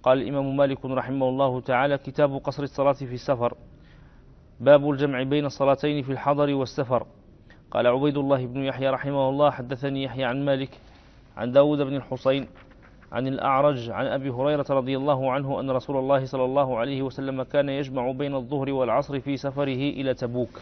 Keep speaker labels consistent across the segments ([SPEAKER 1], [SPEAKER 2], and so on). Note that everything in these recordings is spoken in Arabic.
[SPEAKER 1] قال الإمام مالك رحمه الله تعالى: كتاب قصر الصلاة في السفر، باب الجمع بين الصلاتين في الحضر والسفر. قال عبيد الله بن يحيى رحمه الله: حدثني يحيى عن مالك عن داود بن الحصين عن الأعرج عن أبي هريرة رضي الله عنه أن رسول الله صلى الله عليه وسلم كان يجمع بين الظهر والعصر في سفره إلى تبوك.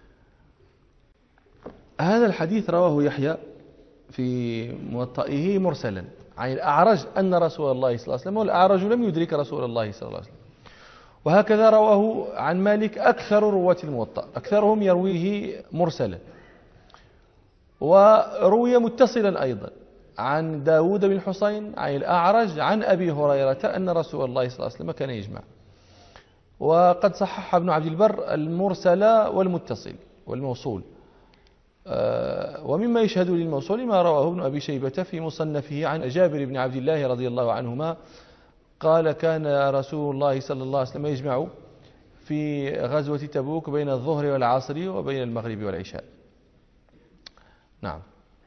[SPEAKER 2] هذا الحديث رواه يحيى في موطئه مرسلا عن الأعرج أن رسول الله صلى الله عليه وسلم، والأعرج لم يدرك رسول الله صلى الله عليه وسلم. وهكذا رواه عن مالك أكثر رواة الموطأ، أكثرهم يرويه مرسلا، وروي متصلا أيضا عن داود بن الحصين عن الأعرج عن أبي هريرة أن رسول الله صلى الله عليه وسلم كان يجمع. وقد صحح ابن عبد البر المرسل والمتصل والموصول. ومما يشهد للموصول ما رواه ابن أبي شيبة في مصنفه عن جابر بن عبد الله رضي الله عنهما قال: كان رسول الله صلى الله عليه وسلم يجمع في غزوة تبوك بين الظهر والعصر وبين المغرب والعشاء. نعم.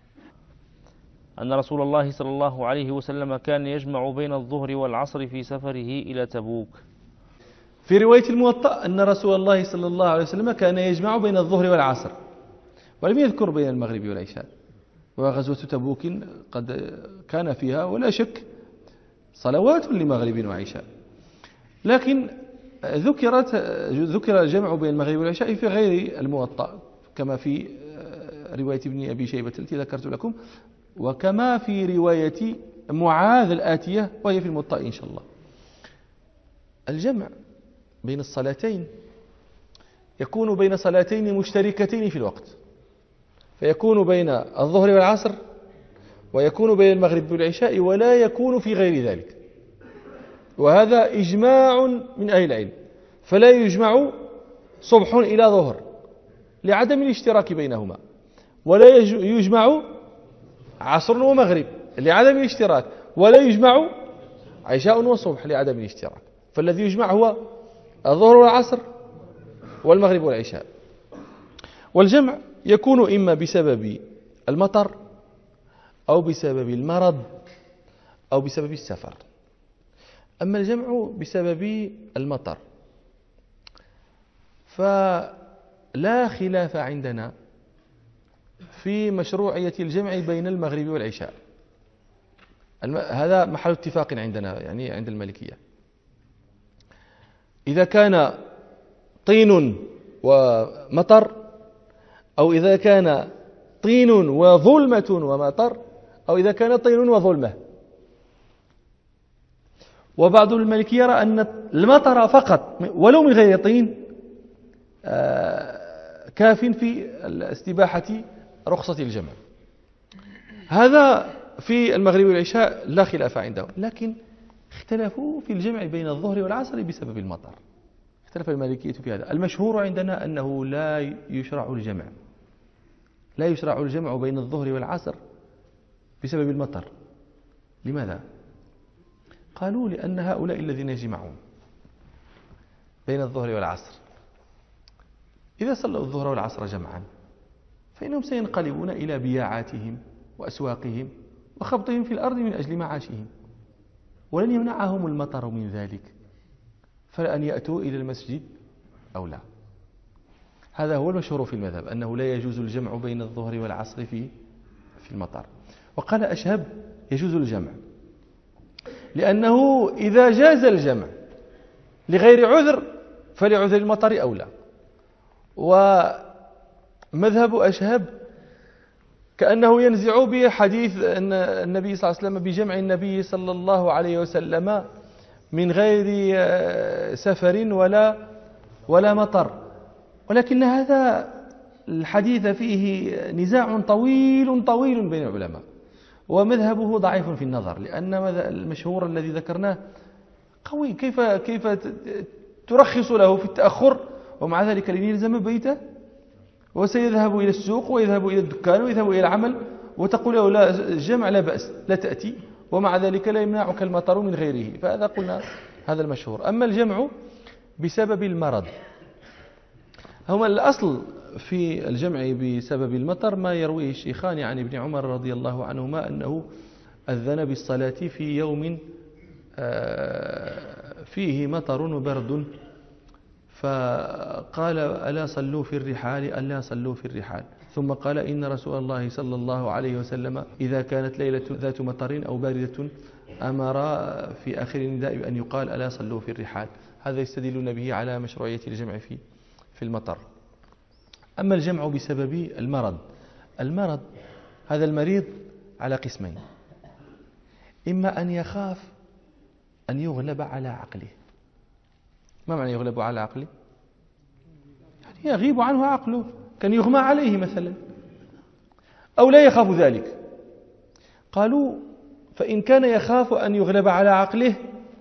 [SPEAKER 1] أن رسول الله صلى الله عليه وسلم كان يجمع بين الظهر والعصر في سفره إلى تبوك.
[SPEAKER 2] في رواية الموطأ أن رسول الله صلى الله عليه وسلم كان يجمع بين الظهر والعصر، ولم يذكر بين المغرب والعشاء. وغزوة تبوك قد كان فيها ولا شك صلوات لمغرب وعشاء، لكن ذكر الجمع بين المغرب والعشاء في غير الموطأ، كما في رواية ابن أبي شيبة التي ذكرت لكم، وكما في رواية معاذ الآتية وهي في الموطأ إن شاء الله. الجمع بين الصلاتين يكون بين صلاتين مشتركتين في الوقت، فيكون بين الظهر والعصر، ويكون بين المغرب والعشاء، ولا يكون في غير ذلك. وهذا إجماع من أهل العلم. فلا يجمع صبح إلى ظهر لعدم الاشتراك بينهما، ولا يجمع عصر ومغرب لعدم الاشتراك، ولا يجمع عشاء وصبح لعدم الاشتراك. فالذي يجمع هو الظهر والعصر والمغرب والعشاء. والجمع يكون إما بسبب المطر أو بسبب المرض أو بسبب السفر. أما الجمع بسبب المطر فلا خلاف عندنا في مشروعية الجمع بين المغرب والعشاء، هذا محل اتفاق عندنا، يعني عند المالكية. إذا كان طين ومطر، أو إذا كان طين وظلمة ومطر، أو إذا كان طين وظلمة. وبعض المالكية يرى أن المطر فقط ولو من غير طين كاف في استباحة رخصة الجمع. هذا في المغرب والعشاء لا خلاف عندهم، لكن اختلفوا في الجمع بين الظهر والعصر بسبب المطر. اختلف المالكية في هذا. المشهور عندنا أنه لا يشرع الجمع بين الظهر والعصر بسبب المطر. لماذا؟ قالوا: لأن هؤلاء الذين يجمعون بين الظهر والعصر إذا صلوا الظهر والعصر جمعا فإنهم سينقلبون إلى بياعاتهم وأسواقهم وخبطهم في الأرض من أجل معاشهم، ولن يمنعهم المطر من ذلك، فلأن يأتوا إلى المسجد أو لا. هذا هو المشهور في المذهب، أنه لا يجوز الجمع بين الظهر والعصر في المطر. وقال أشهب: يجوز الجمع، لأنه إذا جاز الجمع لغير عذر فلعذر المطر أولى. ومذهب أشهب كأنه ينزع بحديث أن النبي صلى الله عليه وسلم بجمع النبي صلى الله عليه وسلم من غير سفر ولا مطر، ولكن هذا الحديث فيه نزاع طويل بين العلماء، ومذهبه ضعيف في النظر، لأن المشهور الذي ذكرناه قوي. كيف ترخص له في التأخر ومع ذلك لن يلزم بيته، وسيذهب إلى السوق ويذهب إلى الدكان ويذهب إلى العمل، وتقول له: لا، الجمع لا بأس، لا تأتي، ومع ذلك لا يمنعك المطر من غيره. فهذا قلنا هذا المشهور. أما الجمع بسبب المرض، هما الأصل في الجمع بسبب المطر ما يرويه الشيخان عن ابن عمر رضي الله عنهما أنه أذن بالصلاة في يوم فيه مطر وبرد، فقال ألا صلوا في الرحال، ألا صلوا في الرحال. ثم قال إن رسول الله صلى الله عليه وسلم إذا كانت ليلة ذات مطر أو باردة أمر في آخر النداء بأن يقال ألا صلوا في الرحال. هذا يستدلون به على مشروعية الجمع في المطر. أما الجمع بسبب المرض هذا المريض على قسمين: إما أن يخاف أن يغلب على عقله. ما معنى يغلب على عقله؟ يعني يغيب عنه عقله، كان يغمى عليه مثلا، أو لا يخاف ذلك. قالوا فإن كان يخاف أن يغلب على عقله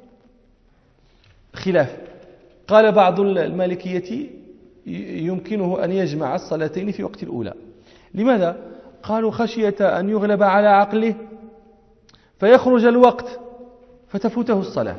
[SPEAKER 2] خلاف. قال بعض المالكية يمكنه أن يجمع الصلاتين في وقت الأولى. لماذا؟ قالوا خشية أن يغلب على عقله فيخرج الوقت فتفوته الصلاة،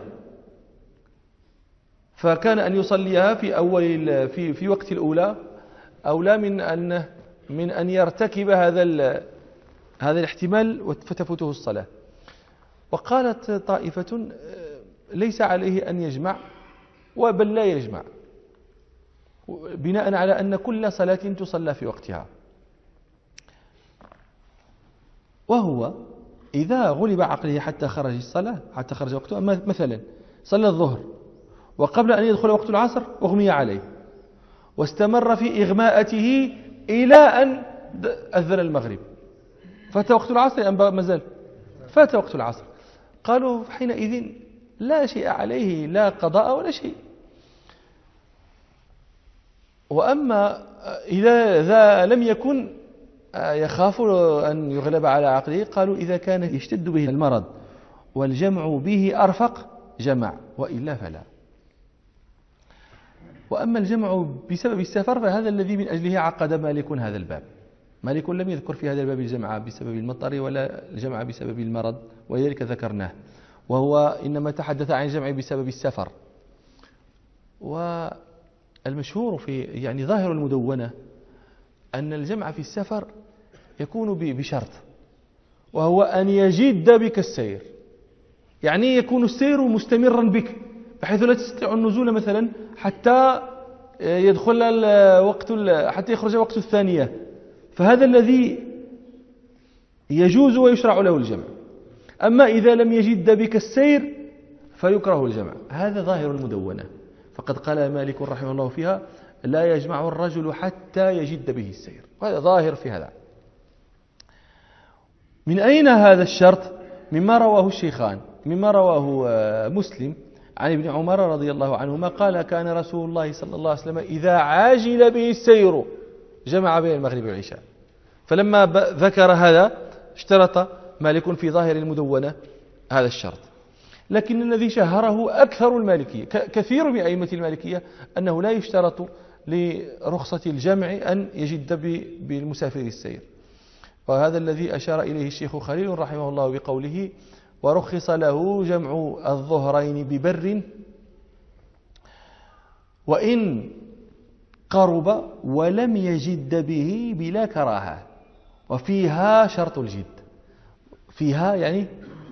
[SPEAKER 2] فكان أن يصليها في وقت الأولى أولى من أن يرتكب هذا الاحتمال فتفوته الصلاة. وقالت طائفة ليس عليه أن يجمع، بل لا يجمع، بناء على أن كل صلاة تصلى في وقتها. وهو إذا غلب عقله حتى خرج وقته، مثلا صلى الظهر وقبل أن يدخل وقت العصر أغمي عليه واستمر في إغماءته إلى أن أذن المغرب، فات وقت العصر أم ما زال؟ فات وقت العصر. قالوا حينئذ لا شيء عليه، لا قضاء ولا شيء. وأما إذا لم يكن يخاف أن يغلب على عقله، قالوا إذا كان يشتد به المرض والجمع به أرفق جمع، وإلا فلا. وأما الجمع بسبب السفر فهذا الذي من أجله عقد مالك هذا الباب. مالك لم يذكر في هذا الباب الجمع بسبب المطر ولا الجمع بسبب المرض، ولذلك ذكرناه، وهو إنما تحدث عن الجمع بسبب السفر. والمشهور في ظاهر المدونة أن الجمع في السفر يكون بشرط، وهو أن يجد بك السير، يعني يكون السير مستمرا بك بحيث لا تستطيع النزول مثلا حتى حتى يخرج وقت الثانية، فهذا الذي يجوز ويشرع له الجمع. أما إذا لم يجد بك السير فيكره الجمع. هذا ظاهر المدونة، فقد قال مالك رحمه الله فيها لا يجمع الرجل حتى يجد به السير، وهذا ظاهر في هذا. من أين هذا الشرط؟ مما رواه الشيخان، مما رواه مسلم عن ابن عمر رضي الله عنهما قال كان رسول الله صلى الله عليه وسلم إذا عاجل به السير جمع بين المغرب والعشاء. فلما ذكر هذا اشترط مالك في ظاهر المدونة هذا الشرط. لكن الذي شهره أكثر المالكية، كثير من أئمة المالكية، أنه لا يشترط لرخصة الجمع أن يجد بالمسافر السير. وهذا الذي أشار إليه الشيخ خليل رحمه الله بقوله ورخص له جمع الظهرين ببر وإن قرب ولم يجد به بلا كراهة، وفيها شرط الجد. فيها يعني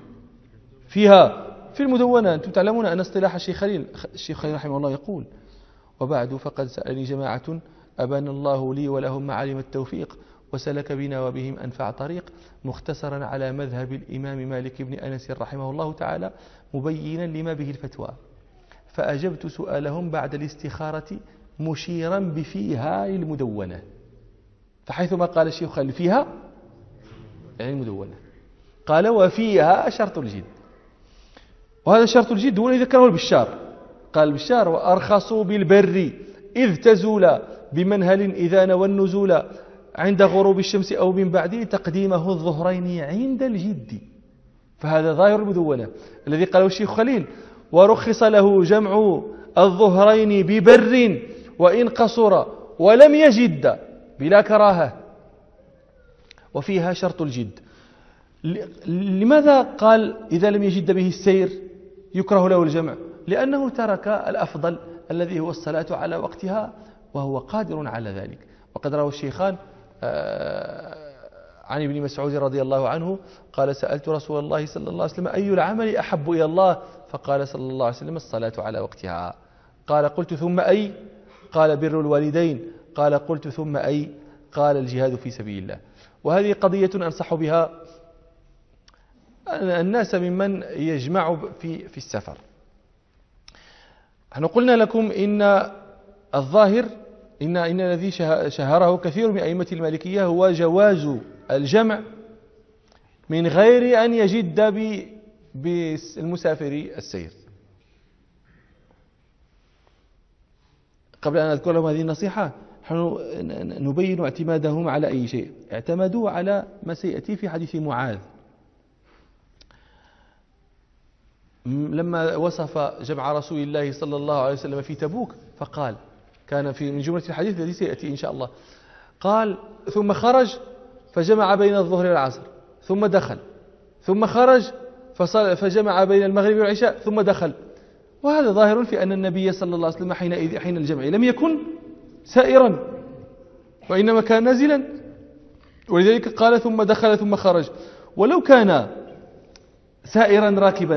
[SPEAKER 2] في المدونة. أنتم تعلمون أن اصطلاح الشيخ خليل رحمه الله يقول وبعد فقد سألني جماعة أبان الله لي ولهم معالم التوفيق وسلك بنا وبهم أنفع طريق، مختصرا على مذهب الإمام مالك بن أنس رحمه الله تعالى مبينا لما به الفتوى، فأجبت سؤالهم بعد الاستخارة مشيرا بفيها المدونة. فحيثما قال الشيخ خليل فيها يعني المدونة، قال وفيها شرط الجد. وهذا شرط الجد هو الذي ذكره البشار. قال البشار وأرخصوا بالبر إذ تزول بمنهل إذا نوى النزول عند غروب الشمس أو من بعده تقديمه الظهرين عند الجد. فهذا ظاهر المدونة الذي قاله الشيخ خليل ورخص له جمع الظهرين ببر وإن قصر ولم يجد بلا كراهة، وفيها شرط الجد. لماذا قال إذا لم يجد به السير يكره له الجمع؟ لأنه ترك الأفضل الذي هو الصلاة على وقتها وهو قادر على ذلك. وقد روى الشيخان عن ابن مسعود رضي الله عنه قال سألت رسول الله صلى الله عليه وسلم أي العمل أحب إلى الله؟ فقال صلى الله عليه وسلم الصلاة على وقتها. قال قلت ثم أي؟ قال بر الوالدين. قال قلت ثم أي؟ قال الجهاد في سبيل الله. وهذه قضية أنصح بها الناس ممن يجمع في السفر. نحن قلنا لكم إن الظاهر إن الذي شهره كثير من أئمة المالكية هو جواز الجمع من غير أن يجد بالمسافر السير. قبل أن أذكر لهم هذه النصيحة نحن نبين اعتمادهم على أي شيء. اعتمدوا على ما سيأتي في حديث معاذ لما وصف جمع رسول الله صلى الله عليه وسلم في تبوك، فقال كان في من جملة الحديث الذي سيأتي إن شاء الله، قال ثم خرج فجمع بين الظهر والعصر ثم دخل، ثم خرج فجمع بين المغرب والعشاء ثم دخل. وهذا ظاهر في أن النبي صلى الله عليه وسلم حين الجمع لم يكن سائرا وإنما كان نازلا، ولذلك قال ثم دخل ثم خرج. ولو كان سائرا راكبا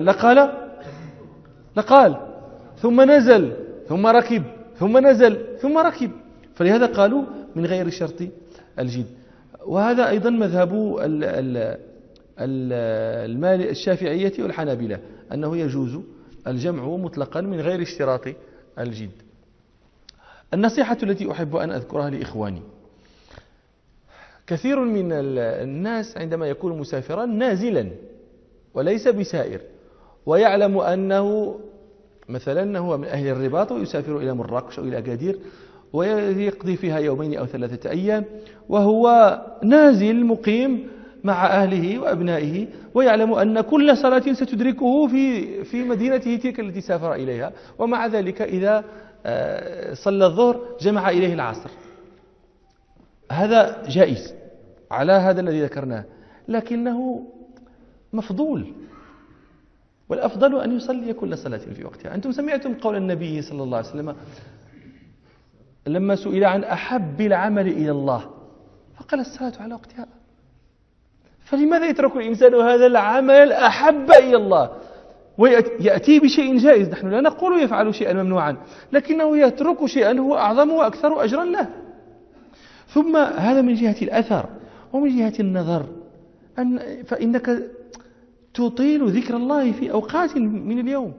[SPEAKER 2] لقال ثم نزل ثم ركب ثم نزل ثم ركب، فلهذا قالوا من غير شرط الجد. وهذا أيضا مذهب الشافعية والحنابلة أنه يجوز الجمع مطلقا من غير اشتراط الجد. النصيحة التي أحب أن أذكرها لإخواني، كثير من الناس عندما يكون مسافرا نازلا وليس بسائر ويعلم أنه مثلا هو من أهل الرباط ويسافر إلى مراكش أو إلى أكادير ويقضي فيها يومين أو 3 أيام وهو نازل مقيم مع أهله وأبنائه، ويعلم أن كل صلاة ستدركه في مدينته تلك التي سافر إليها، ومع ذلك إذا صلى الظهر جمع إليه العصر. هذا جائز على هذا الذي ذكرناه، لكنه مفضول، والأفضل أن يصلي كل صلاة في وقتها. أنتم سمعتم قول النبي صلى الله عليه وسلم لما سئل عن أحب العمل إلى الله فقال الصلاة على وقتها. فلماذا يترك الإنسان هذا العمل أحب إلى الله ويأتي بشيء جائز؟ نحن لا نقول يفعل شيئا ممنوعا، لكنه يترك شيئا هو أعظم وأكثر أجرا له. ثم هذا من جهة الأثر، ومن جهة النظر فإنك تطيل ذكر الله في أوقات من اليوم،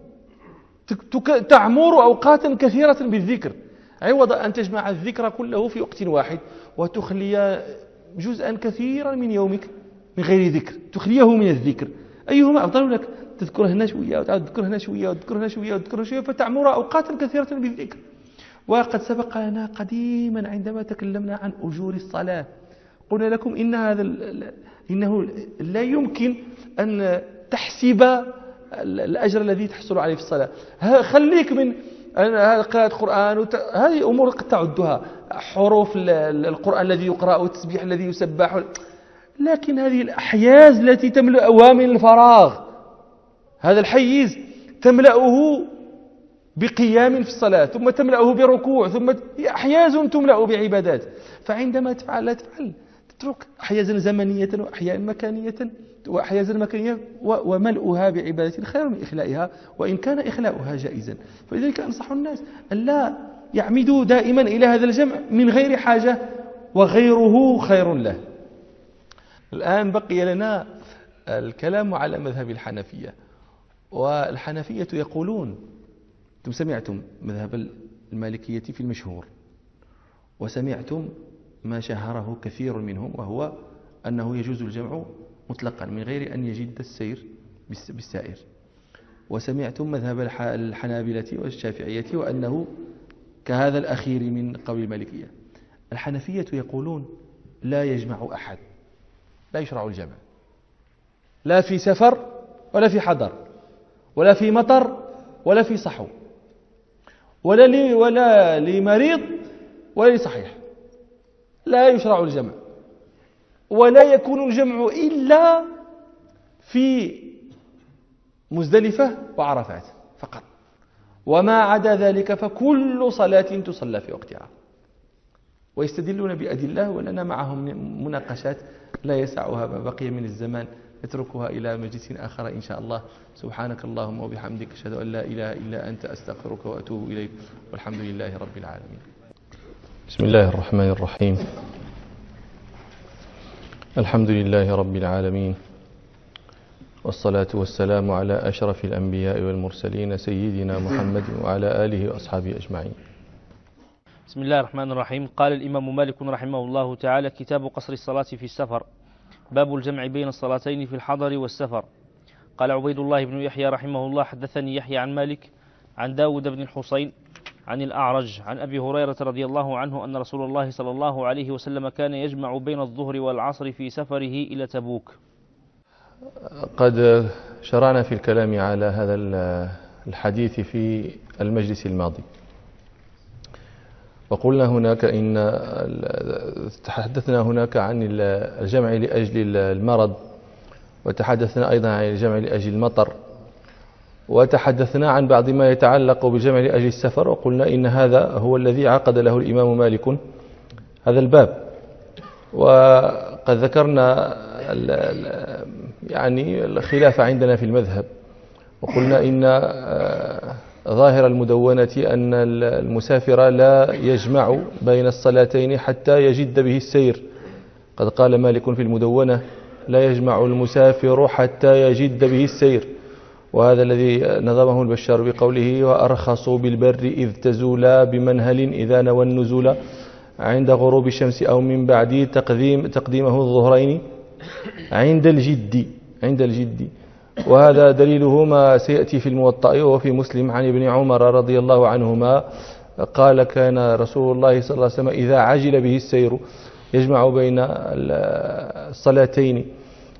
[SPEAKER 2] تعمر أوقاتا كثيرة بالذكر، عوض أن تجمع الذكر كله في وقت واحد وتخلي جزءا كثيرا من يومك من غير ذكر، تخليه من الذكر. أيهما أفضل لك؟ تذكر هنا شوية وتعود تذكر هنا شوية وتذكر هنا شوية وتذكر شوية فتعمر أوقاتا كثيرة بالذكر. وقد سبق لنا قديما عندما تكلمنا عن أجور الصلاة قلنا لكم إنه لا يمكن أن تحسب الأجر الذي تحصل عليه في الصلاة. خليك من قراءة القرآن هذه أمور قد تعدها، حروف القرآن الذي يقرأ والتسبيح الذي يسبح، لكن هذه الأحياز التي تملأها من الفراغ، هذا الحيز تملأه بقيام في الصلاة، ثم تملأه بركوع، ثم أحياز تملأ بعبادات. فعندما تفعل تترك أحيازا زمنية وأحياء مكانية وأحيازا مكانية، وملؤها بعبادة خير من إخلائها، وإن كان إخلاؤها جائزا. فلذلك أنصح الناس أن لا يعمدوا دائما إلى هذا الجمع من غير حاجة، وغيره خير له. الآن بقي لنا الكلام على مذهب الحنفية. والحنفية يقولون، أنتم سمعتم مذهب المالكية في المشهور، وسمعتم ما شهره كثير منهم وهو أنه يجوز الجمع مطلقا من غير أن يجد السير بالسائر، وسمعتم مذهب الحنابلة والشافعية وأنه كهذا الأخير من قول المالكية. الحنفية يقولون لا يجمع أحد، لا يشرع الجمع، لا في سفر ولا في حضر ولا في مطر ولا في صحو ولا لمريض ولا لصحيح، لا يشرع الجمع، ولا يكون الجمع إلا في مزدلفة وعرفات فقط، وما عدا ذلك فكل صلاة تصلى في وقتها. ويستدلون بأدلة ولنا معهم مناقشات لا يسعها ما بقي من الزمان نتركها إلى مجلس آخر إن شاء الله. سبحانك اللهم وبحمدك، أشهد أن لا إله إلا أنت، أستغفرك وأتوب إليك، والحمد لله رب العالمين.
[SPEAKER 3] بسم الله الرحمن الرحيم. الحمد لله رب العالمين، والصلاة والسلام على أشرف الأنبياء والمرسلين سيدنا محمد وعلى آله وأصحابه أجمعين.
[SPEAKER 1] بسم الله الرحمن الرحيم. قال الإمام مالك رحمه الله تعالى: كتاب قصر الصلاة في السفر، باب الجمع بين الصلاتين في الحضر والسفر. قال عبيد الله بن يحيى رحمه الله: حدثني يحيى عن مالك عن داود بن الحصين عن الأعرج عن أبي هريرة رضي الله عنه أن رسول الله صلى الله عليه وسلم كان يجمع بين الظهر والعصر في سفره إلى تبوك.
[SPEAKER 3] قد شرعنا في الكلام على هذا الحديث في المجلس الماضي، وقلنا هناك تحدثنا هناك عن الجمع لأجل المرض، وتحدثنا أيضا عن الجمع لأجل المطر، وتحدثنا عن بعض ما يتعلق بالجمع لأجل السفر، وقلنا إن هذا هو الذي عقد له الإمام مالك هذا الباب. وقد ذكرنا يعني الخلاف عندنا في المذهب، وقلنا إن ظاهر المدونة أن المسافر لا يجمع بين الصلاتين حتى يجد به السير. قد قال مالك في المدونة: لا يجمع المسافر حتى يجد به السير. وهذا الذي نظمه البشار بقوله: وأرخصوا بالبر إذ تزولا بمنهل إذا نوى النزول عند غروب الشمس أو من بعد تقديمه الظهرين عند الجد. وهذا دليله ما سيأتي في الموطأ وفي مسلم عن ابن عمر رضي الله عنهما قال: كان رسول الله صلى الله عليه وسلم إذا عجل به السير يجمع بين الصلاتين.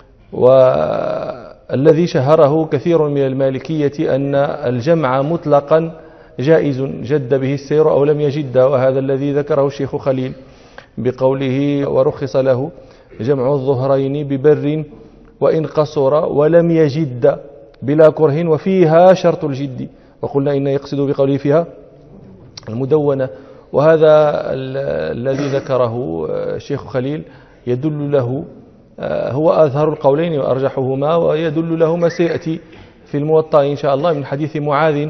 [SPEAKER 3] والذي شهره كثير من المالكية أن الجمع مطلقا جائز، جد به السير أو لم يجد، وهذا الذي ذكره الشيخ خليل بقوله: ورخص له جمع الظهرين ببر وإن قصر ولم يجد بلا كره وفيها شرط الجد. وقلنا إن يقصد بقوله فيها المدونة. وهذا الذي ذكره الشيخ خليل يدل له، هو أظهر القولين وأرجحهما، ويدل له ما سيأتي في الموطأ إن شاء الله من حديث معاذ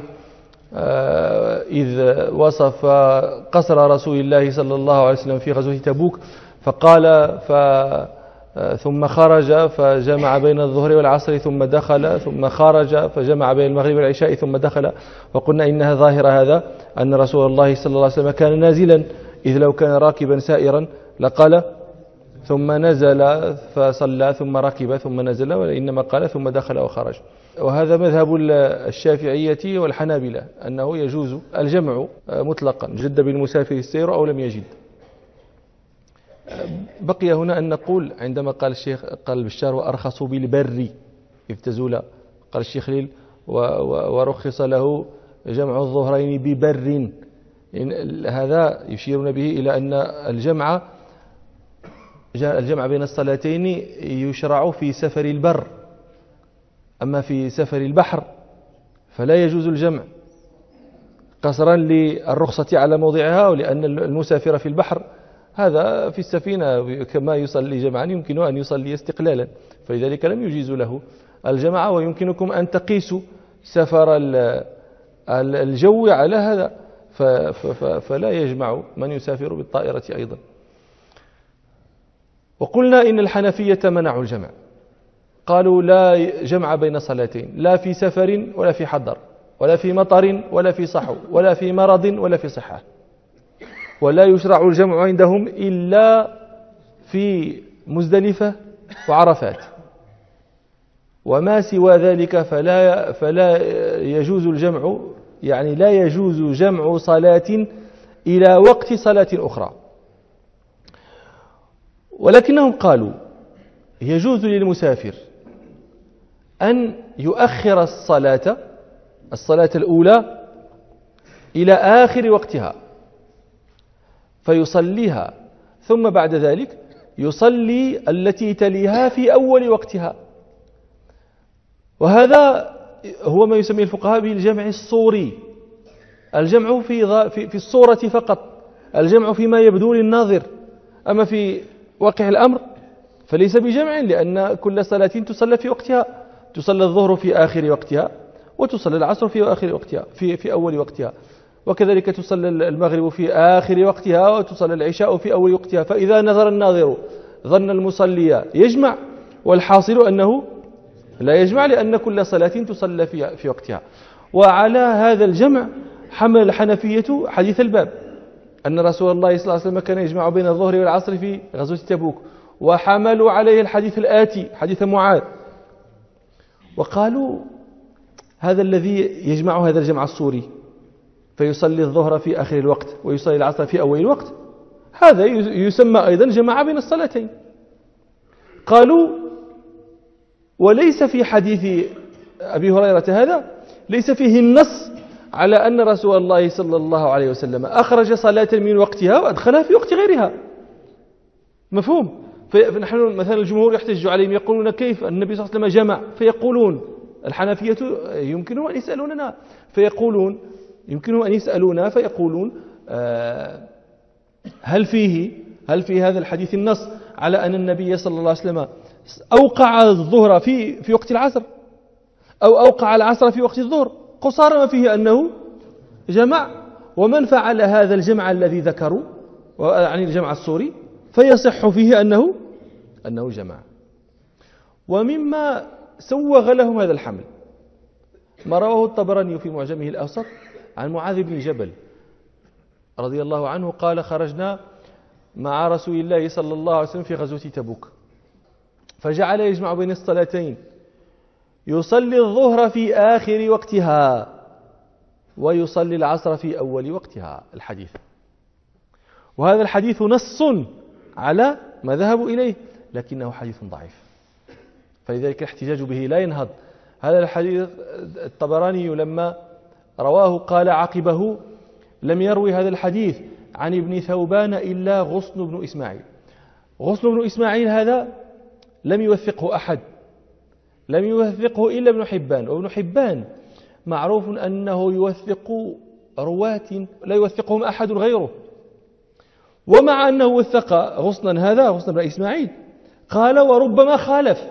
[SPEAKER 3] إذ وصف قصر رسول الله صلى الله عليه وسلم في غزوة تبوك، فقال ثم خرج فجمع بين الظهر والعصر ثم دخل، ثم خرج فجمع بين المغرب والعشاء ثم دخل. وقلنا إنها ظاهر هذا أن رسول الله صلى الله عليه وسلم كان نازلا، إذ لو كان راكبا سائرا لقال ثم نزل فصلى ثم ركب ثم نزل، وإنما قال ثم دخل وخرج. وهذا مذهب الشافعية والحنابلة أنه يجوز الجمع مطلقا، جد بالمسافر السير أو لم يجد. بقي هنا أن نقول عندما قال الشيخ قال البشار: وأرخصوا بالبر إذ تزولا، قال الشيخ خليل: ورخص له جمع الظهرين ببر. هذا يشيرون به إلى أن الجمع بين الصلاتين يشرع في سفر البر، أما في سفر البحر فلا يجوز الجمع، قصرا للرخصة على موضعها، ولأن المسافر في البحر هذا في السفينة كما يصلي جمعا يمكن أن يصلي استقلالا، فلذلك لم يجيز له الجمع. ويمكنكم أن تقيسوا سفر الجو على هذا، فلا يجمع من يسافر بالطائرة أيضا. وقلنا إن الحنفية منعوا الجمع، قالوا لا جمع بين صلاتين، لا في سفر ولا في حضر ولا في مطر ولا في صحو ولا في مرض ولا في صحة، ولا يشرع الجمع عندهم إلا في مزدلفة وعرفات، وما سوى ذلك فلا يجوز الجمع، يعني لا يجوز جمع صلاة إلى وقت صلاة أخرى. ولكنهم قالوا يجوز للمسافر أن يؤخر الصلاة الأولى إلى آخر وقتها فيصليها، ثم بعد ذلك يصلي التي تليها في أول وقتها. وهذا هو ما يسميه الفقهاء بالجمع الصوري، الجمع في الصورة فقط، الجمع فيما يبدو للناظر، أما في واقع الأمر فليس بجمع، لأن كل صلاة تصلى في وقتها، تصلى الظهر في آخر وقتها، وتصلى العصر في آخر وقتها في أول وقتها، وكذلك تصلى المغرب في آخر وقتها، وتصلى العشاء في أول وقتها. فإذا نظر الناظر ظن المصلي يجمع، والحاصل أنه لا يجمع، لأن كل صلاة تصلى في وقتها. وعلى هذا الجمع حمل الحنفية حديث الباب، أن رسول الله صلى الله عليه وسلم كان يجمع بين الظهر والعصر في غزوة تبوك، وحملوا عليه الحديث الآتي حديث معاذ، وقالوا هذا الذي يجمع هذا الجمع الصوري فيصلي الظهر في آخر الوقت ويصلي العصر في أول الوقت، هذا يسمى أيضا جمع بين الصلاتين. قالوا وليس في حديث أبي هريرة هذا ليس فيه النص على أن رسول الله صلى الله عليه وسلم أخرج صلاة من وقتها وأدخلها في وقت غيرها. مفهوم؟ فنحن مثلا الجمهور يحتج عليهم، يقولون كيف النبي صلى الله عليه وسلم جمع؟ فيقولون الحنفية يمكنهم أن يسألوننا فيقولون هل في هذا الحديث النص على أن النبي صلى الله عليه وسلم أوقع الظهر في وقت العصر، أو أوقع العصر في وقت الظهر؟ قصار ما فيه أنه جمع. ومن فعل هذا الجمع الذي ذكروا عن الجمع الصوري فيصح فيه أنه جمع. ومما سوغ لهم هذا الحمل ما رواه الطبراني في معجمه الأوسط عن معاذ بن جبل رضي الله عنه قال: خرجنا مع رسول الله صلى الله عليه وسلم في غزوة تبوك، فجعل يجمع بين الصلاتين، يصلي الظهر في آخر وقتها ويصلي العصر في أول وقتها. الحديث، وهذا الحديث نص على ما ذهبوا إليه، لكنه حديث ضعيف، فلذلك الاحتجاج به لا ينهض. هذا الحديث الطبراني لما رواه قال عقبه: لم يروي هذا الحديث عن ابن ثوبان إلا غصن بن إسماعيل. غصن بن إسماعيل هذا لم يوثقه أحد، لم يوثقه إلا ابن حبان، وابن حبان معروف أنه يوثق رواة لا يوثقهم أحد غيره. ومع أنه وثق غصنا هذا غصن بن إسماعيل قال وربما خالف،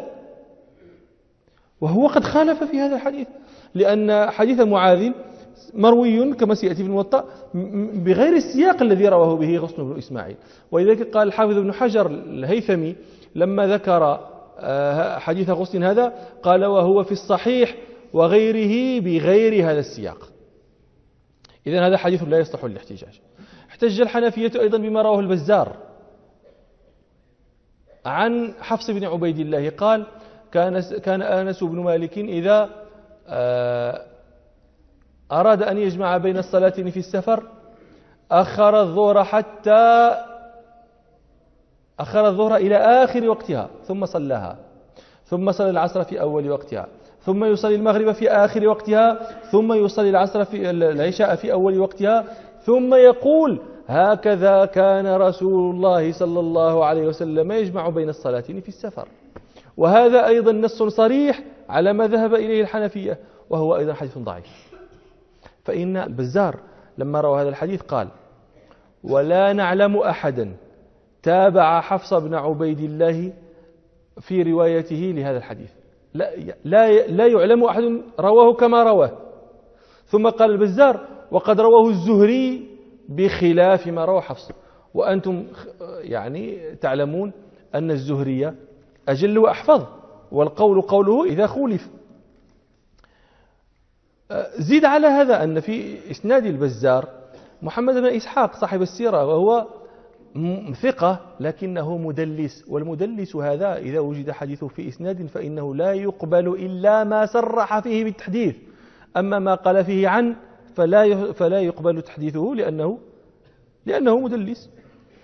[SPEAKER 3] وهو قد خالف في هذا الحديث، لأن حديث معاذ مروي كما سيأتي في الموطأ بغير السياق الذي رواه به غصن بن إسماعيل. ولذلك قال الحافظ ابن حجر الهيثمي لما ذكر حديث غصن هذا قال: وهو في الصحيح وغيره بغير هذا السياق. إذن هذا حديث لا يصلح للاحتجاج. احتج الحنفية أيضا بما رواه البزار عن حفص بن عبيد الله قال: كان أنس بن مالك إذا أراد أن يجمع بين الصلاتين في السفر أخر الظهر إلى آخر وقتها ثم صلاها، ثم صلى العصر في أول وقتها، ثم يصلي المغرب في آخر وقتها، ثم يصلي العشاء في أول وقتها، ثم يقول: هكذا كان رسول الله صلى الله عليه وسلم يجمع بين الصلاتين في السفر. وهذا أيضا نص صريح على ما ذهب إليه الحنفية، وهو أيضا حديث ضعيف. فإن البزار لما روى هذا الحديث قال: ولا نعلم أحدا تابع حفص بن عبيد الله في روايته لهذا الحديث، لا يعلم أحد رواه كما رواه. ثم قال البزار: وقد رواه الزهري بخلاف ما روى حفص. وأنتم يعني تعلمون أن الزهري أجل وأحفظ، والقول قوله إذا خولف. زيد على هذا أن في إسناد البزار محمد بن إسحاق صاحب السيرة، وهو ثقة لكنه مدلس، والمدلس هذا إذا وجد حديثه في إسناد فإنه لا يقبل إلا ما صرح فيه بالتحديث، أما ما قال فيه عن فلا يقبل تحديثه لأنه مدلس.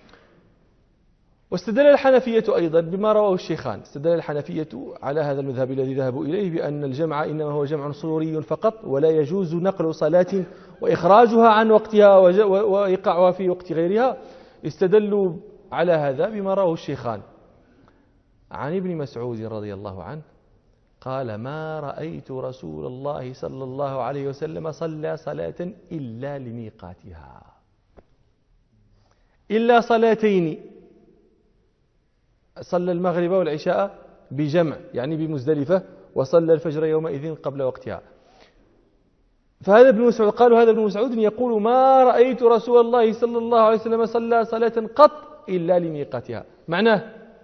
[SPEAKER 3] واستدل الحنفية أيضا بما رواه الشيخان، استدل الحنفية على هذا المذهب الذي ذهبوا إليه بأن الجمع إنما هو جمع صوري فقط، ولا يجوز نقل صلاة وإخراجها عن وقتها وإيقاعها في وقت غيرها. استدلوا على هذا بما رواه الشيخان عن ابن مسعود رضي الله عنه قال: ما رأيت رسول الله صلى الله عليه وسلم صلى صلاة إلا لميقاتها، إلا صلاتين صلى المغرب والعشاء بجمع يعني بمزدلفة، وصلى الفجر يومئذ قبل وقتها. فهذا ابن مسعود، قالوا هذا ابن مسعود يقول ما رأيت رسول الله صلى الله عليه وسلم صلى صلاة قط إلا لميقاتها. معناه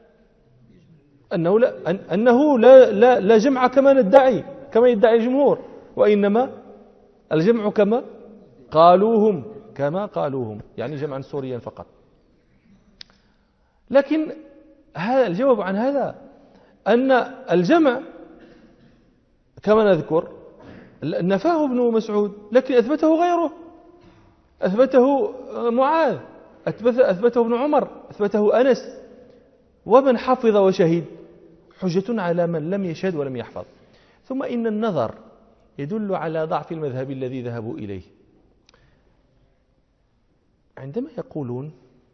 [SPEAKER 3] أنه لا جمع كما يدعي الجمهور، وإنما الجمع كما قالوهم يعني جمعا سوريا فقط. لكن هذا الجواب عن هذا أن الجمع كما نذكر نفاه ابن مسعود، لكن أثبته غيره، أثبته معاذ، أثبته ابن عمر، أثبته أنس، ومن حفظ وشهد حجة على من لم يشهد ولم يحفظ. ثم إن النظر يدل على ضعف المذهب الذي ذهبوا إليه. عندما يقولون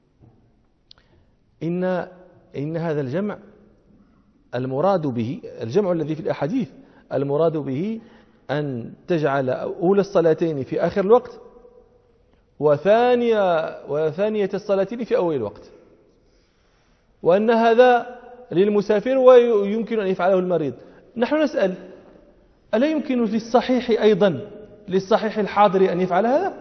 [SPEAKER 3] إن هذا الجمع المراد به، الجمع الذي في الأحاديث المراد به أن تجعل أولى الصلاتين في آخر الوقت وثانية الصلاتين في أول الوقت، وأن هذا للمسافر ويمكن أن يفعله المريض. نحن نسأل ألا يمكن للصحيح الحاضر أن يفعل هذا؟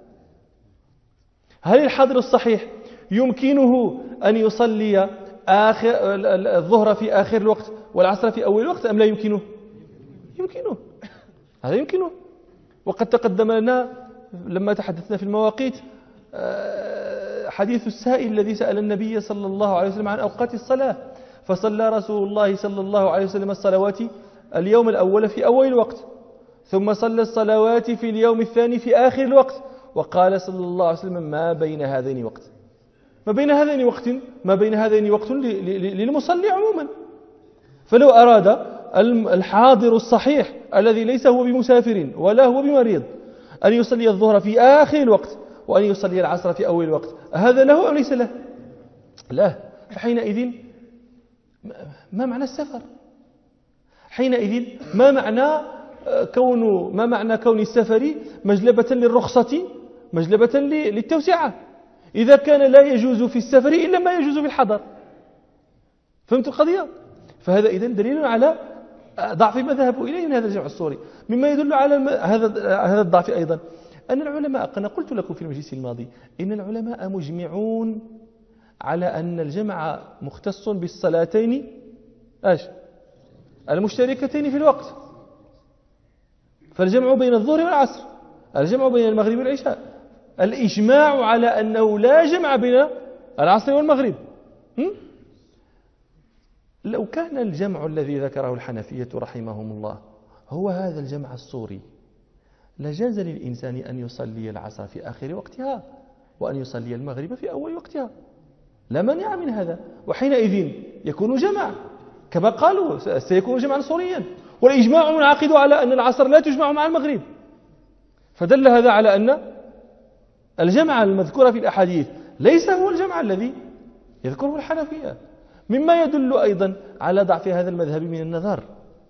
[SPEAKER 3] هل الحاضر الصحيح يمكنه أن يصلي الظهر في آخر الوقت والعصر في أول الوقت أم لا يمكنه؟ هذا يمكنه. وقد تقدم لنا لما تحدثنا في المواقيت حديث السائل الذي سأل النبي صلى الله عليه وسلم عن أوقات الصلاة، فصلى رسول الله صلى الله عليه وسلم الصلوات اليوم الأول في أول الوقت، ثم صلى الصلوات في اليوم الثاني في آخر الوقت، وقال صلى الله عليه وسلم ما بين هذين وقت للمصلي عموما. فلو أراد الحاضر الصحيح الذي ليس هو بمسافر ولا هو بمريض أن يصلي الظهر في آخر الوقت وأن يصلي العصر في أول الوقت، هذا له أم ليس له؟ لا. فحينئذ ما معنى السفر؟ حينئذ ما معنى كون السفر مجلبة للرخصة، مجلبة للتوسعة، إذا كان لا يجوز في السفر إلا ما يجوز في الحضر. فهمت القضية؟ فهذا إذن دليل على ضعف ما ذهبوا إليه من هذا الجمع الصوري. مما يدل على هذا الضعف أيضا أن العلماء، أنا قلت لكم في المجلس الماضي إن العلماء مجمعون على أن الجمع مختص بالصلاتين المشتركتين في الوقت، فالجمع بين الظهر والعصر، الجمع بين المغرب والعشاء، الإجماع على أنه لا جمع بين العصر والمغرب. لو كان الجمع الذي ذكره الحنفية رحمهم الله هو هذا الجمع الصوري لجاز للإنسان أن يصلي العصر في آخر وقتها وأن يصلي المغرب في أول وقتها، لا مانع من هذا، وحينئذ يكون جمع كما قالوا، سيكون جمعا صوريا، والإجماع منعقد على أن العصر لا تجمع مع المغرب. فدل هذا على أن الجمع المذكور في الأحاديث ليس هو الجمع الذي يذكره الحنفية. مما يدل أيضا على ضعف هذا المذهب من النظر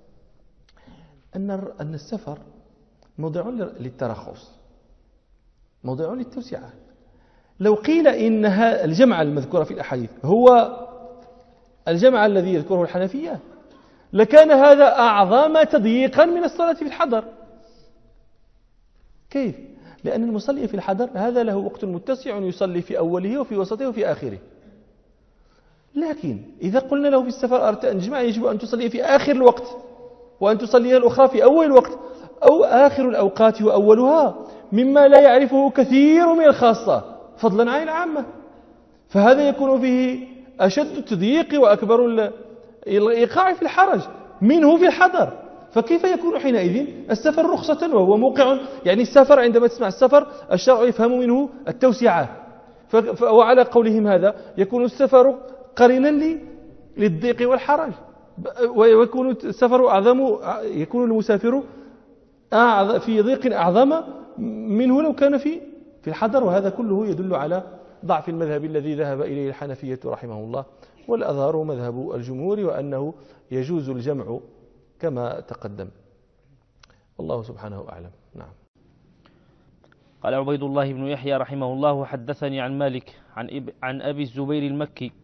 [SPEAKER 3] أن السفر موضع للترخص، موضع للتوسعة. لو قيل إن الجمع المذكور في الأحاديث هو الجمع الذي يذكره الحنفية لكان هذا أعظم تضييقا من الصلاة في الحضر. كيف؟ لأن المصلي في الحضر هذا له وقت متسع يصلي في أوله وفي وسطه وفي آخره. لكن إذا قلنا له في السفر أردت أن تجمع يجب أن تصلي في آخر الوقت وأن تصلي الأخرى في أول الوقت، أو آخر الأوقات وأولها، مما لا يعرفه كثير من الخاصة فضلا عن العامة، فهذا يكون فيه أشد التضييق وأكبر الإيقاع في الحرج منه في الحضر. فكيف يكون حينئذ السفر رخصة وهو موقع؟ يعني السفر عندما تسمع السفر الشرع يفهم منه التوسعة، وعلى قولهم هذا يكون السفر قرينا للضيق والحرج، ويكون السفر يكون المسافر في ضيق أعظم منه لو كان في الحضر. وهذا كله يدل على ضعف المذهب الذي ذهب إليه الحنفية رحمه الله، والأظهر مذهب الجمهور وأنه يجوز الجمع كما تقدم. والله سبحانه أعلم. نعم.
[SPEAKER 1] قال عبيد الله بن يحيى رحمه الله حدثني عن مالك عن أبي الزبير المكي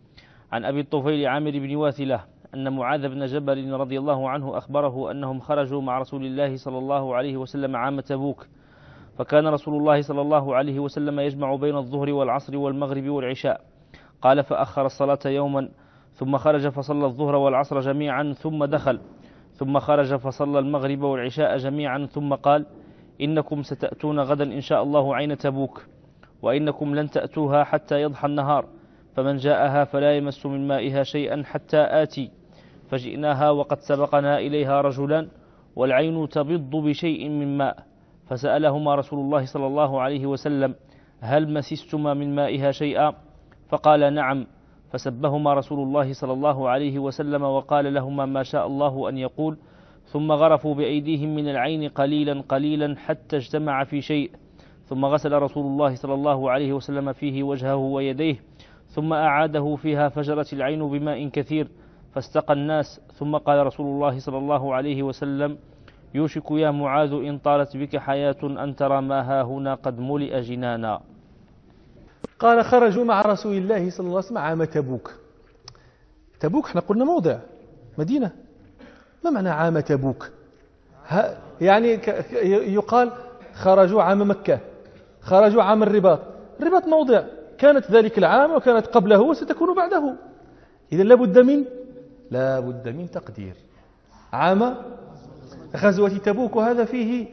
[SPEAKER 1] عن أبي الطفيل عامر بن واثلة أن معاذ بن جبل رضي الله عنه أخبره أنهم خرجوا مع رسول الله صلى الله عليه وسلم عام تبوك، فكان رسول الله صلى الله عليه وسلم يجمع بين الظهر والعصر والمغرب والعشاء. قال فأخر الصلاة يوما ثم خرج فصلى الظهر والعصر جميعا ثم دخل، ثم خرج فصلى المغرب والعشاء جميعا ثم قال إنكم ستأتون غدا إن شاء الله عين تبوك، وإنكم لن تأتوها حتى يضحى النهار، فمن جاءها فلا يمس من مائها شيئا حتى آتي. فجئناها وقد سبقنا إليها رجلان والعين تبض بشيء من ماء، فسألهما رسول الله صلى الله عليه وسلم هل مسستما من مائها شيئا؟ فقال نعم، فسبهما رسول الله صلى الله عليه وسلم وقال لهما ما شاء الله أن يقول، ثم غرفوا بأيديهم من العين قليلا قليلا حتى اجتمع في شيء، ثم غسل رسول الله صلى الله عليه وسلم فيه وجهه ويديه، ثم أعاده فيها فجرت العين بماء كثير فاستقى الناس، ثم قال رسول الله صلى الله عليه وسلم يوشك يا معاذ إن طالت بك حياة أن ترى ما ها هنا قد ملئ جنانا.
[SPEAKER 2] قال خرجوا مع رسول الله صلى الله عليه وسلم عام تبوك. تبوك احنا قلنا موضع مدينة، ما معنى عام تبوك؟ يعني يقال خرجوا عام مكة، خرجوا عام الرباط. الرباط موضع كانت ذلك العام وكانت قبله وستكون بعده، إذا لابد من تقدير عام غزوة تبوك. وهذا فيه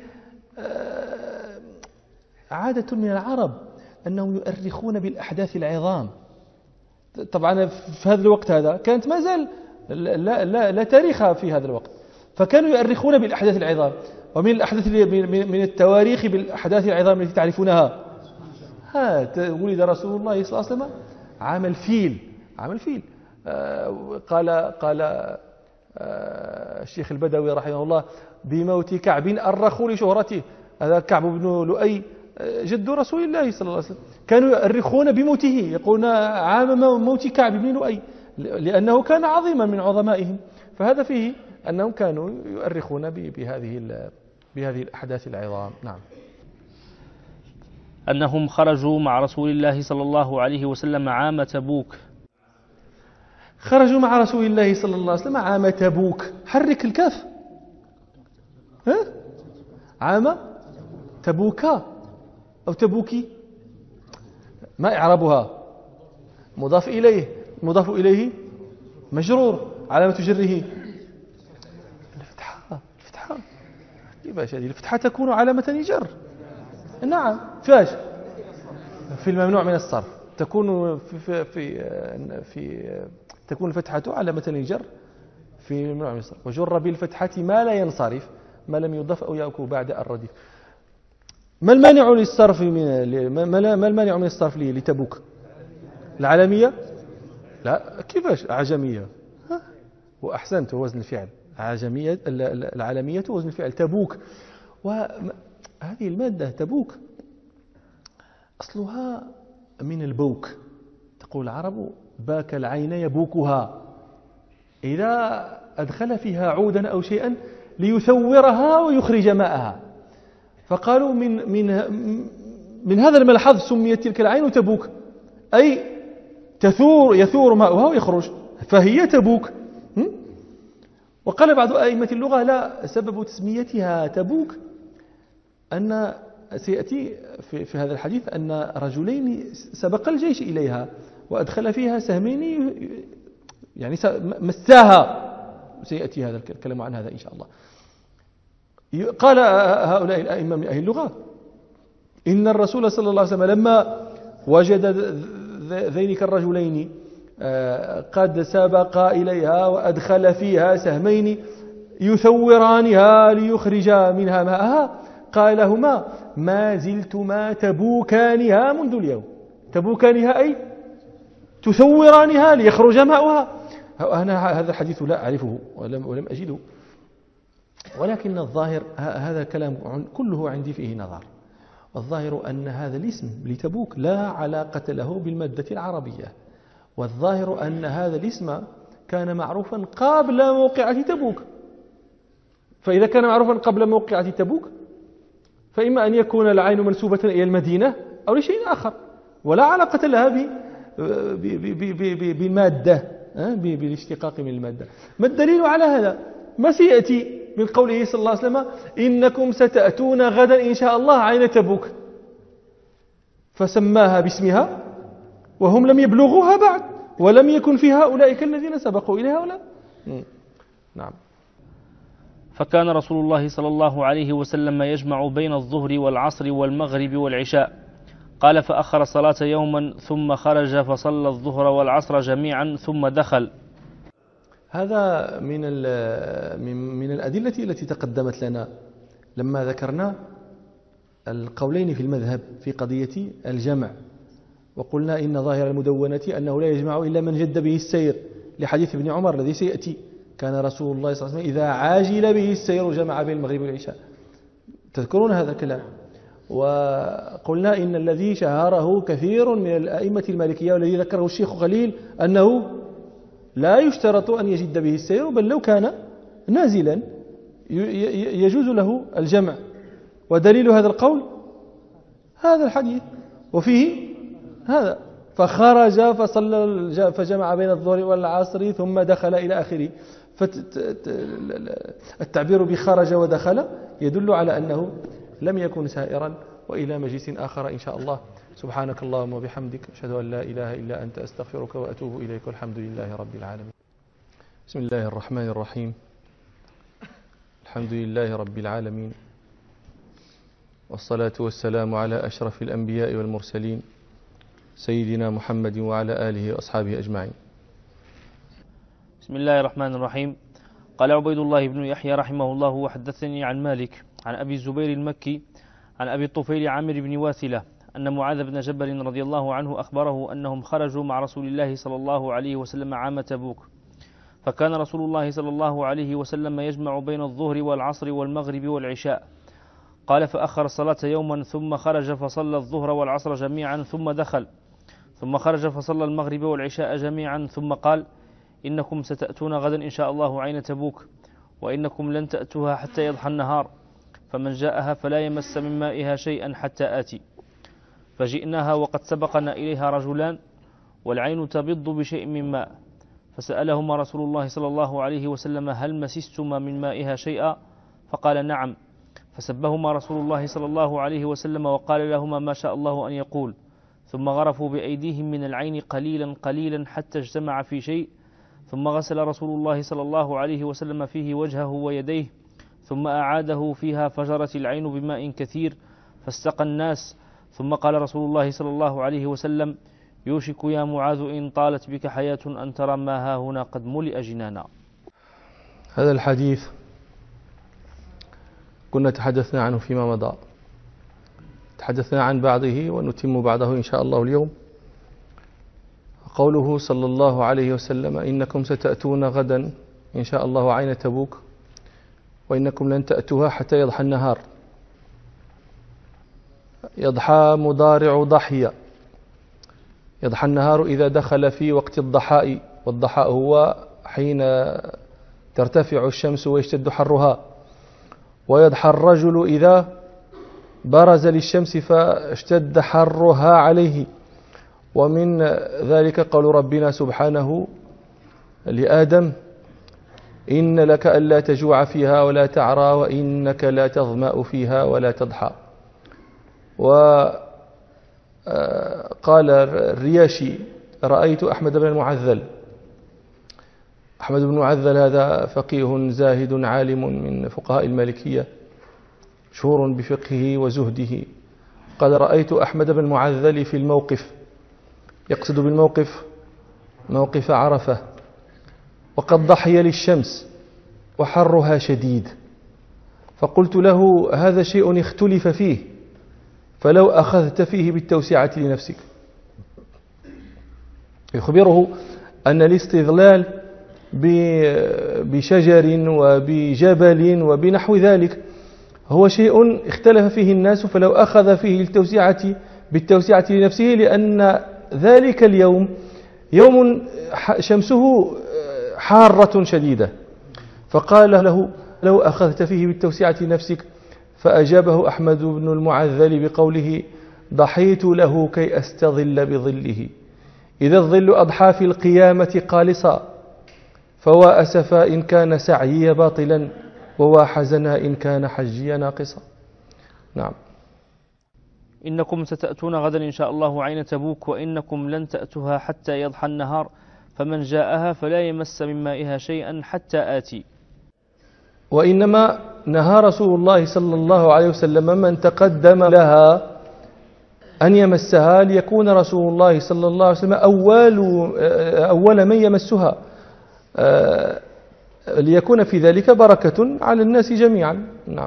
[SPEAKER 2] عادة من العرب أنهم يؤرخون بالأحداث العظام. طبعا في هذا الوقت هذا كانت ما زال لا تاريخ في هذا الوقت، فكانوا يؤرخون بالأحداث العظام. ومن الأحداث من التواريخ بالأحداث العظام التي تعرفونها، ولد رسول الله صلى الله عليه وسلم عام الفيل. قال الشيخ البدوي رحمه الله بموت كعب أرخوا لشهرته. هذا كعب بن لؤي جد رسول الله صلى الله عليه وسلم، كانوا يؤرخون بموته، يقولون عام موت كعب بن لؤي لأنه كان عظيما من عظمائهم. فهذا فيه أنهم كانوا يؤرخون بهذه الأحداث العظام. نعم.
[SPEAKER 1] أنهم خرجوا مع رسول الله صلى الله عليه وسلم عام تبوك.
[SPEAKER 2] خرجوا مع رسول الله صلى الله عليه وسلم عام تبوك. حرك الكاف. عام تبوكا أو تبوكي، ما إعرابها؟ مضاف إليه مجرور، علامة جره الفتحة. كيفاش هذه الفتحة تكون علامة جر؟ نعم، فاش في الممنوع من الصرف تكون تكون الفتحة علامة الجر في الممنوع من الصرف، وجر بالفتحة ما لا ينصرف ما لم يضف أو يأكل بعد الرديف. ما المانع للصرف ما المانع من الصرف لتبوك؟ العالمية؟ لا، كيفاش عجمية؟ وأحسنت، وزن الفعل عجمية. العالمية وزن الفعل تبوك. وهذه المادة تبوك أصلها من البوك. تقول العرب باك العين يبوكها، إذا أدخل فيها عودا أو شيئا ليثورها ويخرج ماءها. فقالوا من هذا الملحظ سميت تلك العين تبوك، أي يثور ماءها ويخرج، فهي تبوك. وقال بعض أئمة اللغة لا، سبب تسميتها تبوك أن سيأتي في هذا الحديث أن رجلين سبق الجيش إليها وأدخل فيها سهمين يعني مساها، سيأتي هذا الكلام عن هذا إن شاء الله. قال هؤلاء الأئمة من أهل اللغة إن الرسول صلى الله عليه وسلم لما وجد ذينك الرجلين قد سبق إليها وأدخل فيها سهمين يثورانها ليخرج منها ماءها، قال لهما ما زلتما تبوكانها منذ اليوم. تبوكانها أي تثورانها ليخرج ماؤها. أنا هذا الحديث لا أعرفه ولم أجده، ولكن الظاهر هذا الكلام كله عندي فيه نظر. والظاهر أن هذا الاسم لتبوك لا علاقة له بالمادة العربية، والظاهر أن هذا الاسم كان معروفا قبل موقعة تبوك. فإذا كان معروفا قبل موقعة تبوك فإما أن يكون العين منسوبة إلى المدينة أو لشيء آخر، ولا علاقة لها بمادة بالاشتقاق من المادة. ما الدليل على هذا؟ ما سيأتي من قوله صلى الله عليه وسلم إنكم ستأتون غدا إن شاء الله عين تبوك، فسماها باسمها وهم لم يبلغوها بعد، ولم يكن فيها أولئك الذين سبقوا إليها ولا. نعم.
[SPEAKER 1] فكان رسول الله صلى الله عليه وسلم يجمع بين الظهر والعصر والمغرب والعشاء. قال فأخر الصلاة يوما ثم خرج فصلى الظهر والعصر جميعا ثم دخل.
[SPEAKER 2] هذا من الأدلة التي تقدمت لنا لما ذكرنا القولين في المذهب في قضية الجمع، وقلنا إن ظاهر المدونة أنه لا يجمع إلا من جد به السير، لحديث ابن عمر الذي سيأتي كان رسول الله صلى الله عليه وسلم إذا عاجل به السير جمع بين المغرب والعشاء. تذكرون هذا الكلام؟ وقلنا إن الذي شهره كثير من الأئمة المالكية والذي ذكره الشيخ خليل أنه لا يشترط أن يجد به السير، بل لو كان نازلا يجوز له الجمع. ودليل هذا القول هذا الحديث وفيه هذا فخرج فصلى فجمع بين الظهر والعصر ثم دخل إلى آخره. فالتعبير بخرج ودخل يدل على أنه لم يكن سائرا. وإلى مجلس آخر إن شاء الله. سبحانك اللهم وبحمدك أشهد أن لا إله إلا أنت أستغفرك وأتوب إليك، والحمد لله رب العالمين.
[SPEAKER 3] بسم الله الرحمن الرحيم. الحمد لله رب العالمين، والصلاة والسلام على أشرف الأنبياء والمرسلين سيدنا محمد وعلى آله وأصحابه أجمعين.
[SPEAKER 1] بسم الله الرحمن الرحيم. قال عبيد الله بن يحيى رحمه الله وحدثني عن مالك عن أبي الزبير المكي عن أبي الطفيل عامر بن واثلة أن معاذ بن جبل رضي الله عنه أخبره أنهم خرجوا مع رسول الله صلى الله عليه وسلم عام تبوك، فكان رسول الله صلى الله عليه وسلم يجمع بين الظهر والعصر والمغرب والعشاء. قال فأخر الصلاة يوما ثم خرج فصلى الظهر والعصر جميعا ثم دخل، ثم خرج فصلى المغرب والعشاء جميعا ثم قال إنكم ستأتون غدا إن شاء الله عين تبوك، وإنكم لن تأتوها حتى يضحى النهار، فمن جاءها فلا يمس من مائها شيئا حتى آتي. فجئناها وقد سبقنا إليها رجلان والعين تبض بشيء من ماء، فسألهما رسول الله صلى الله عليه وسلم هل مسستما من مائها شيئا؟ فقال نعم. فسبهما رسول الله صلى الله عليه وسلم وقال لهما ما شاء الله أن يقول، ثم غرفوا بأيديهم من العين قليلا قليلا حتى اجتمع في شيء، ثم غسل رسول الله صلى الله عليه وسلم فيه وجهه ويديه، ثم أعاده فيها فجرت العين بماء كثير فاستقى الناس، ثم قال رسول الله صلى الله عليه وسلم يوشك يا معاذ إن طالت بك حياة أن ترى ما ها هنا قد ملئ جنانا.
[SPEAKER 3] هذا الحديث كنا تحدثنا عنه فيما مضى، تحدثنا عن بعضه ونتم بعضه إن شاء الله اليوم. قوله صلى الله عليه وسلم إنكم ستأتون غدا إن شاء الله عين تبوك، وإنكم لن تأتوها حتى يضحى النهار. يضحى مضارع ضحية، يضحى النهار إذا دخل في وقت الضحاء، والضحاء هو حين ترتفع الشمس ويشتد حرها، ويضحى الرجل إذا برز للشمس فاشتد حرها عليه. ومن ذلك قول ربنا سبحانه لآدم إن لك ألا تجوع فيها ولا تعرى وإنك لا تظمأ فيها ولا تضحى. وقال الرياشي رأيت أحمد بن المعذل. أحمد بن المعذل هذا فقيه زاهد عالم من فقهاء المالكية مشهور بفقهه وزهده. قال رأيت أحمد بن المعذل في الموقف، يقصد بالموقف موقف عرفة، وقد ضحي للشمس وحرها شديد، فقلت له هذا شيء اختلف فيه، فلو أخذت فيه بالتوسعة لنفسك. يخبره أن الاستظلال بشجر وبجبل وبنحو ذلك هو شيء اختلف فيه الناس، فلو أخذ فيه بالتوسعة لنفسه، لأن ذلك اليوم يوم شمسه حارة شديدة. فقال له لو أخذت فيه بالتوسعة لنفسك، فأجابه أحمد بن المعذل بقوله ضحيت له كي أستظل بظله، إذا الظل أضحى في القيامة قالصا، فوا أسفا إن كان سعيي باطلا، ووا حزنا إن كان حجي ناقصا. نعم.
[SPEAKER 1] إنكم ستأتون غدا إن شاء الله عين تبوك، وإنكم لن تأتوها حتى يضحى النهار، فمن جاءها فلا يمس من مائها شيئا حتى آتي.
[SPEAKER 3] وإنما نهى رسول الله صلى الله عليه وسلم من تقدم لها أن يمسها، ليكون رسول الله صلى الله عليه وسلم أول من يمسها، ليكون في ذلك بركة على الناس جميعا. نعم.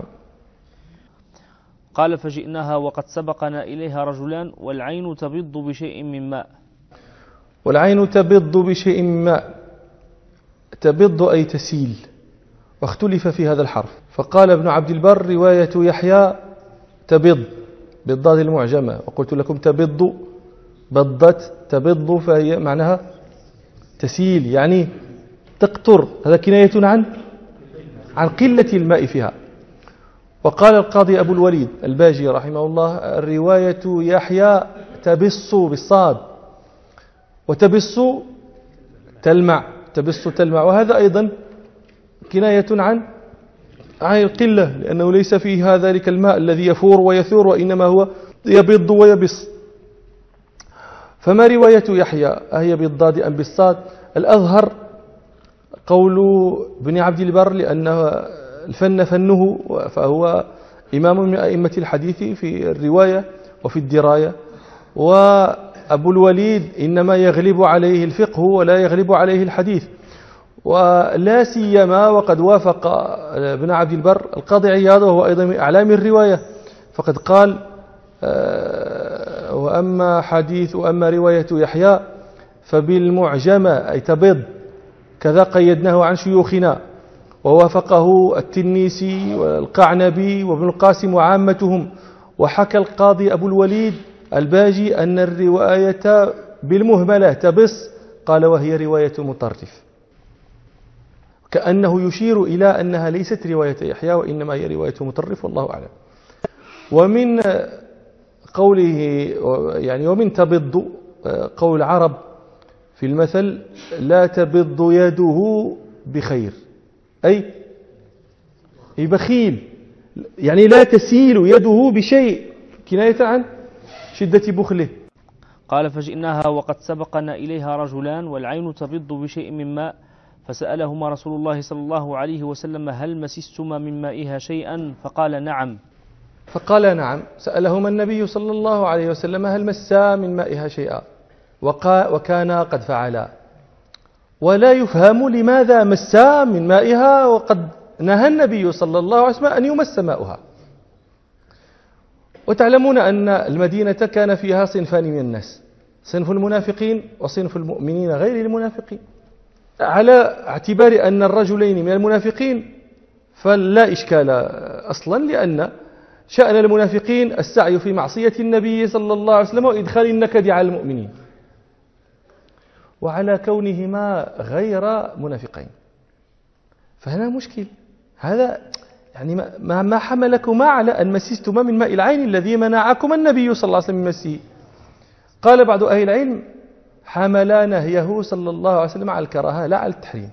[SPEAKER 1] قال فجئناها وقد سبقنا إليها رجلان والعين تبض بشيء من ماء.
[SPEAKER 3] والعين تبض بشيء من ماء، تبض أي تسيل، واختلف في هذا الحرف، فقال ابن عبد البر رواية يحيى تبض بالضاد المعجمة، وقلت لكم تبض بضت تبض، فهي معناها تسيل يعني تقطر، هذا كناية عن قلة الماء فيها. وقال القاضي أبو الوليد الباجي رحمه الله الرواية يحيى تبص بالصاد، وتبص تلمع، تبص تلمع، وهذا أيضا كناية عن القلة، لأنه ليس فيه ذلك الماء الذي يفور ويثور، وإنما هو يبض ويبص. فما رواية يحيى أهي بالضاد أم بالصاد؟ الأظهر قول ابن عبد البر، لأنه الفن فنه، فهو إمام من أئمة الحديث في الرواية وفي الدراية. وأبو الوليد إنما يغلب عليه الفقه ولا يغلب عليه الحديث، ولا سيما وقد وافق ابن عبد البر القاضي عياض، وهو أيضا من أعلام الرواية، فقد قال وأما رواية يحيى فبالمعجمة أي تبض، كذا قيدناه عن شيوخنا، ووافقه التنيسي والقعنبي وابن القاسم وعامتهم. وحكى القاضي أبو الوليد الباجي أن الرواية بالمهملة تبص، قال وهي رواية مطرف، كأنه يشير إلى أنها ليست رواية يحيى وإنما هي رواية مطرف، والله أعلم. ومن قوله يعني ومن تبض قول العرب في المثل لا تبض يده بخير، أي بخيل، يعني لا تسيل يده بشيء، كناية عن شدة بخله.
[SPEAKER 1] قال فجئناها وقد سبقنا إليها رجلان والعين تبض بشيء من ماء، فسألهما رسول الله صلى الله عليه وسلم هل مسستما من مائها شيئا؟ فقال نعم.
[SPEAKER 3] سألهما النبي صلى الله عليه وسلم هل مسا من مائها شيئا، وكانا قد فعلا، ولا يفهم لماذا مسا من مائها وقد نهى النبي صلى الله عليه وسلم أن يمس ماؤها. وتعلمون أن المدينة كان فيها صنفان من الناس، صنف المنافقين وصنف المؤمنين غير المنافقين. على اعتبار أن الرجلين من المنافقين فلا إشكال أصلا، لأن شأن المنافقين السعي في معصية النبي صلى الله عليه وسلم وإدخال النكد على المؤمنين، وعلى كونهما غير منافقين فهنا مشكل. هذا يعني ما حملكما على أن مسستما من ماء العين الذي منعكما النبي صلى الله عليه وسلم من مسه؟ قال بعض أهل العلم حمل نهيه صلى الله عليه وسلم على الكراهة لا على التحريم،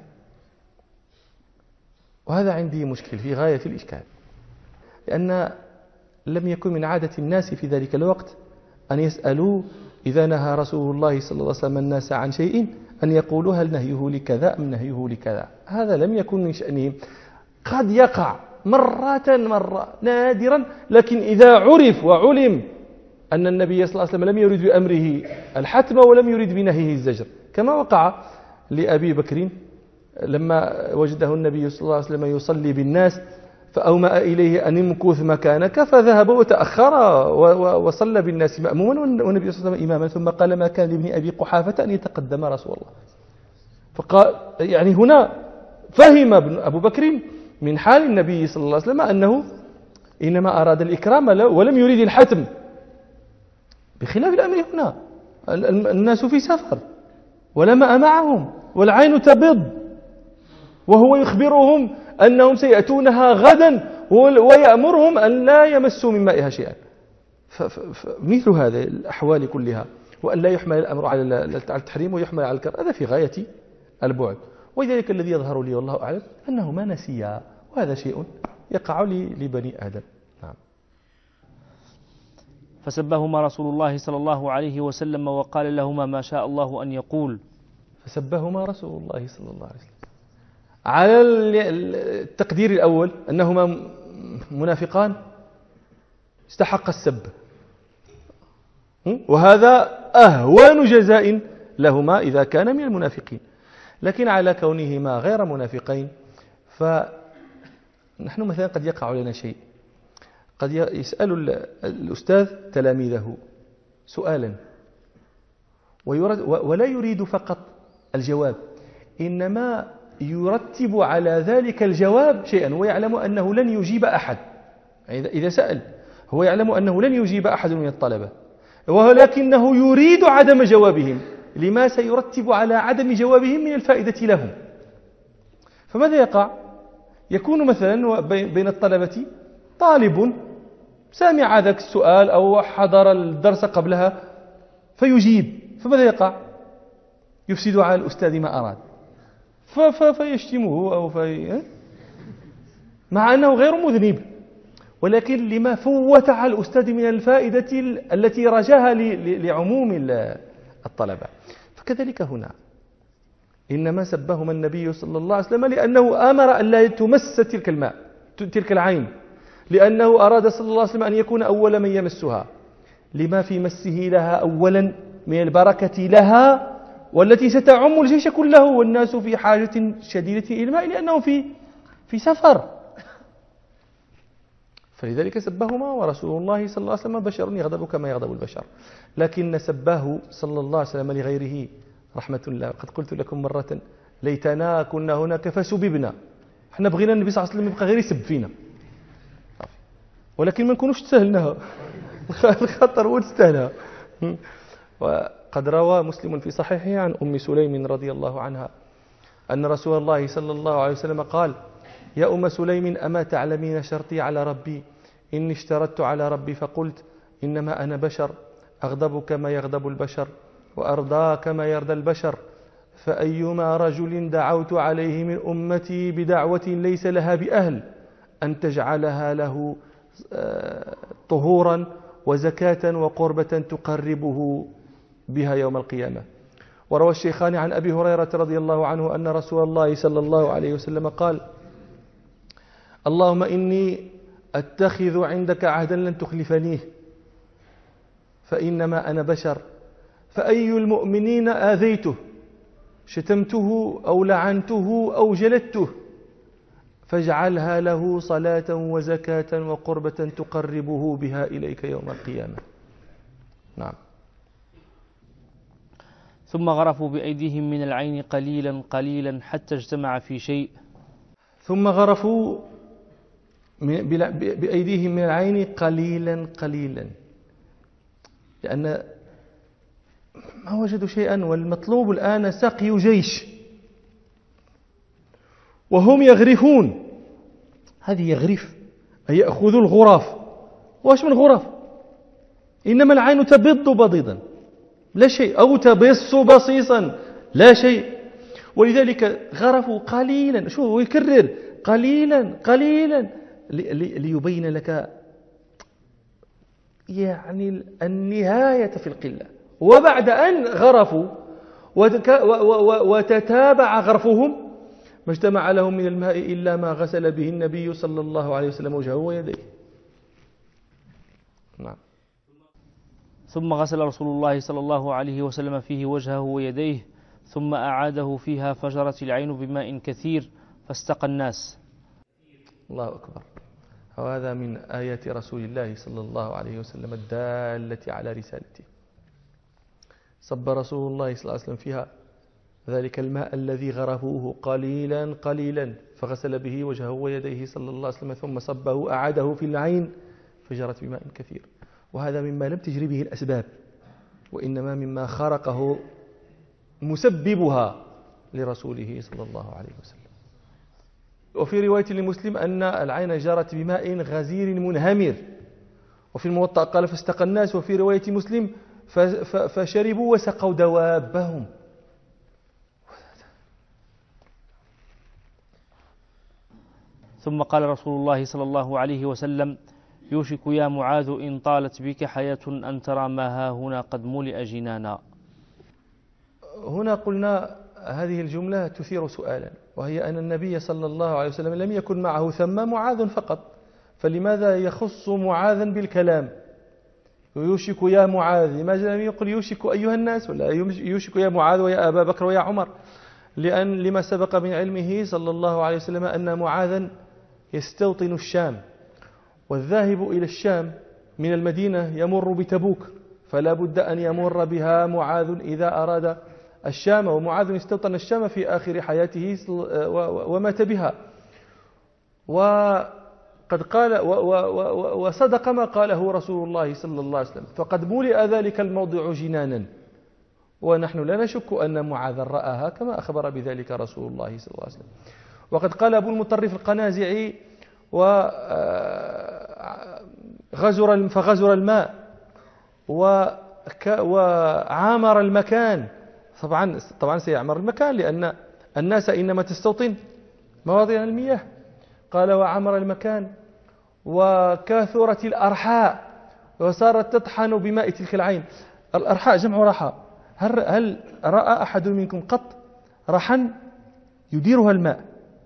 [SPEAKER 3] وهذا عندي مشكل في غاية الإشكال، لأن لم يكن من عادة الناس في ذلك الوقت أن يسألوا إذا نهى رسول الله صلى الله عليه وسلم الناس عن شيء أن يقولوا هل نهيه لكذا أم نهيه لكذا. هذا لم يكن من شأنهم. قد يقع مرة نادرا، لكن إذا عرف وعلم أن النبي صلى الله عليه وسلم لم يرد بأمره الحتم ولم يرد بنهيه الزجر، كما وقع لأبي بكر لما وجده النبي صلى الله عليه وسلم يصلي بالناس فأومأ إليه أن امكث مكانك، فذهب وتأخر وصلى بالناس مأموما والنبي صلى الله عليه وسلم إماما، ثم قال ما كان لابن أبي قحافة أن يتقدم رسول الله. فقال يعني هنا فهم أبو بكر من حال النبي صلى الله عليه وسلم أنه إنما أراد الإكرام ولم يريد الحتم، بخلاف الأمر هنا الناس في سفر ولا ماء معهم والعين تبض، وهو يخبرهم أنهم سيأتونها غدا ويأمرهم أن لا يمسوا من مائها شيئا. مثل هذه الأحوال كلها
[SPEAKER 2] وأن لا يحمل الأمر على التحريم ويحمل على الكراهة، هذا في غاية البعد. ولذلك الذي يظهر لي والله أعلم أنه ما نسيا، وهذا شيء يقع لبني آدم. نعم.
[SPEAKER 1] فسبهما رسول الله صلى الله عليه وسلم وقال لهما ما شاء الله أن يقول.
[SPEAKER 2] فسبهما رسول الله صلى الله عليه وسلم على التقدير الأول أنهما منافقان استحق السب، وهذا أهون جزاء لهما إذا كان من المنافقين. لكن على كونهما غير منافقين، فنحن مثلا قد يقع لنا شيء، قد يسأل الأستاذ تلاميذه سؤالا ولا يريد فقط الجواب، إنما يرتب على ذلك الجواب شيئا، ويعلم أنه لن يجيب أحد. إذا سأل هو يعلم أنه لن يجيب أحد من الطلبة، ولكنه يريد عدم جوابهم لما سيرتب على عدم جوابهم من الفائدة لهم. فماذا يقع؟ يكون مثلا بين الطلبة طالب سامع ذاك السؤال أو حضر الدرس قبلها فيجيب، فماذا يقع؟ يفسد على الأستاذ ما أراد، فيشتمه أو مع أنه غير مذنب، ولكن لما فوت على الأستاذ من الفائدة التي رجاها لعموم الطلبة. فكذلك هنا إنما سبهما النبي صلى الله عليه وسلم لأنه أمر أن لا تمس تلك العين، لأنه أراد صلى الله عليه وسلم أن يكون أول من يمسها لما في مسه لها أولا من البركة لها، والتي ستعم الجيش كله، والناس في حاجة شديدة إلى الماء لأنهم في سفر. فلذلك سبهما، ورسول الله صلى الله عليه وسلم بشر يغضب كما يغضب البشر، لكن سباه صلى الله عليه وسلم لغيره رحمة الله. قد قلت لكم مرة ليتنا كنا هناك فسببنا، احنا بغينا النبي صلى الله عليه وسلم يبقى غير يسب فينا، ولكن ما نكونوش تستاهلناها، الخطر هو تستاهلها. وقد روى مسلم في صحيحه عن أم سليم رضي الله عنها أن رسول الله صلى الله عليه وسلم قال: يا أم سليم أما تعلمين شرطي على ربي؟ إني اشترطت على ربي فقلت إنما أنا بشر أغضب كما يغضب البشر وأرضى كما يرضى البشر، فأيما رجل دعوت عليه من أمتي بدعوة ليس لها بأهل أن تجعلها له طهورا وزكاة وقربة تقربه بها يوم القيامة. وروى الشيخان عن أبي هريرة رضي الله عنه أن رسول الله صلى الله عليه وسلم قال: اللهم إني أتخذ عندك عهدا لن تخلفنيه، فإنما أنا بشر، فأي المؤمنين آذيته شتمته أو لعنته أو جلدته فاجعلها له صلاة وزكاة وقربة تقربه بها إليك يوم القيامة. نعم.
[SPEAKER 1] ثم غرفوا بأيديهم من العين قليلا قليلا حتى اجتمع في شيء.
[SPEAKER 2] ثم غرفوا بأيديهم من العين قليلا قليلا، لأن ما وجدوا شيئا، والمطلوب الآن سقي جيش وهم يغرفون. هذه يغرف أي يأخذوا الغرف. واش من غرف؟ إنما العين تبض بضيضا لا شيء، أو تبص بصيصا لا شيء. ولذلك غرفوا قليلا، شو يكرر قليلا قليلا ليبين لك يعني النهاية في القلة. وبعد أن غرفوا وتتابع غرفهم ما اجتمع لهم من الماء إلا ما غسل به النبي صلى الله عليه وسلم وجهه ويديه. نعم.
[SPEAKER 1] ثم غسل رسول الله صلى الله عليه وسلم فيه وجهه ويديه، ثم أعاده فيها فجرت العين بماء كثير فاستقى الناس.
[SPEAKER 2] الله أكبر. وهذا من آيات رسول الله صلى الله عليه وسلم الدالة على رسالته. صب رسول الله صلى الله عليه وسلم فيها ذلك الماء الذي غرفوه قليلا قليلا، فغسل به وجهه ويديه صلى الله عليه وسلم، ثم صبه أعاده في العين فجرت بماء كثير. وهذا مما لم تجري به الأسباب، وإنما مما خرقه مسببها لرسوله صلى الله عليه وسلم. وفي رواية لمسلم أن العين جرت بماء غزير منهمر، وفي الموطأ قال فاستقى الناس، وفي رواية مسلم فشربوا وسقوا دوابهم.
[SPEAKER 1] ثم قال رسول الله صلى الله عليه وسلم: يوشك يا معاذ إن طالت بك حياة أن ترى ما ها هنا قد ملئ جنانا.
[SPEAKER 2] هنا قلنا هذه الجملة تثير سؤالا، وهي أن النبي صلى الله عليه وسلم لم يكن معه ثم معاذ فقط، فلماذا يخص معاذا بالكلام؟ يوشك يا معاذ، لماذا لم يقل يوشك أيها الناس، ولا يوشك يا معاذ ويا أبا بكر ويا عمر؟ لما سبق من علمه صلى الله عليه وسلم أن معاذا يستوطن الشام، والذاهب إلى الشام من المدينة يمر بتبوك، فلا بد أن يمر بها معاذ إذا أراد الشام، ومعاذ استوطن الشام في آخر حياته ومات بها. وقد قال وصدق ما قاله رسول الله صلى الله عليه وسلم، فقد ملئ ذلك الموضع جنانا، ونحن لا نشك أن معاذا رآها كما أخبر بذلك رسول الله صلى الله عليه وسلم. وقد قال أبو المطرف القنازعي: فغزر الماء وعامر المكان. طبعا سيعمر المكان، لأن الناس إنما تستوطن مواضع المياه. قال: وعمر المكان وكاثرت الأرحاء وصارت تطحن بماء تلك العين. الأرحاء جمع رحى. هل رأى أحد منكم قط رحا يديرها الماء؟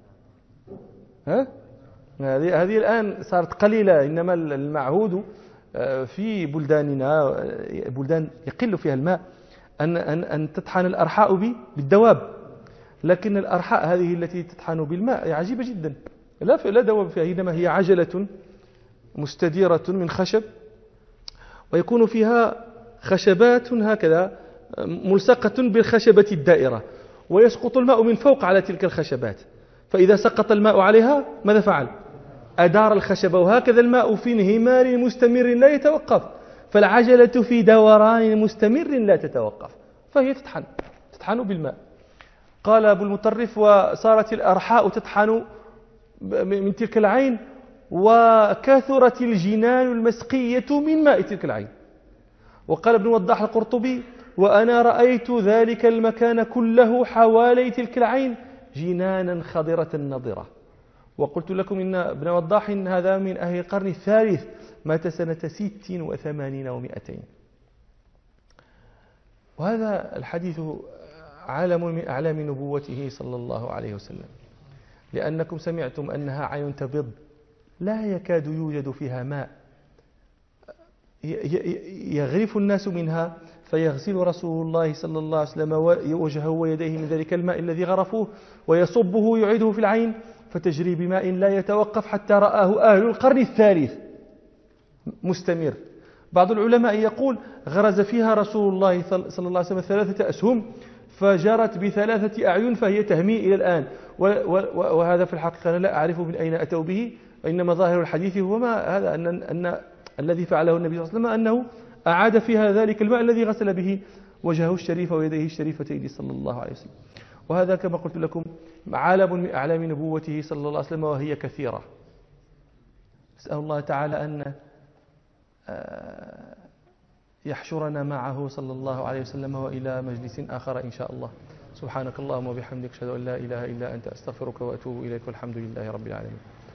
[SPEAKER 2] هذه الآن صارت قليلة، إنما المعهود في بلداننا، بلدان يقل فيها الماء، أن تطحن الأرحاء بالدواب، لكن الأرحاء هذه التي تطحن بالماء عجيبة جدا، لا دواب فيها، إنما هي عجلة مستديرة من خشب، ويكون فيها خشبات هكذا ملصقة بالخشبة الدائرة، ويسقط الماء من فوق على تلك الخشبات، فإذا سقط الماء عليها ماذا فعل؟ أدار الخشبة، وهكذا الماء في انهمار مستمر لا يتوقف، فالعجلة في دوران مستمر لا تتوقف، فهي تطحن بالماء. قال أبو المطرف: وصارت الأرحاء تطحن من تلك العين، وكثرت الجنان المسقية من ماء تلك العين. وقال ابن وضاح القرطبي: وأنا رأيت ذلك المكان كله حوالي تلك العين جنانا خضرة نضرة. وقلت لكم إن ابن وضاح هذا من أهل القرن الثالث، مات سنة 86 و200. وهذا الحديث عالم من أعلام نبوته صلى الله عليه وسلم، لأنكم سمعتم أنها عين تبض لا يكاد يوجد فيها ماء، يغرف الناس منها، فيغسل رسول الله صلى الله عليه وسلم وجهه ويديه من ذلك الماء الذي غرفوه، ويصبه يعيده في العين، فتجري بماء لا يتوقف حتى رآه أهل القرن الثالث مستمر. بعض العلماء يقول: غرز فيها رسول الله صلى الله عليه وسلم 3 أسهم، فجرت ب3 أعين، فهي تهمي إلى الآن. وهذا في الحقيقة أنا لا أعرف من أين أتوا به، وإنما ظاهر الحديث هو ما هذا، أن الذي فعله النبي صلى الله عليه وسلم أنه أعاد فيها ذلك الماء الذي غسل به وجهه الشريف ويديه الشريفتين صلى الله عليه وسلم. وهذا كما قلت لكم عالم من أعلام نبوته صلى الله عليه وسلم، وهي كثيرة. أسأل الله تعالى أن يحشرنا معه صلى الله عليه وسلم وإلى مجلس آخر إن شاء الله. سبحانك اللهم وبحمدك، أشهد أن لا إله إلا أنت، أستغفرك وأتوب إليك، والحمد لله رب العالمين.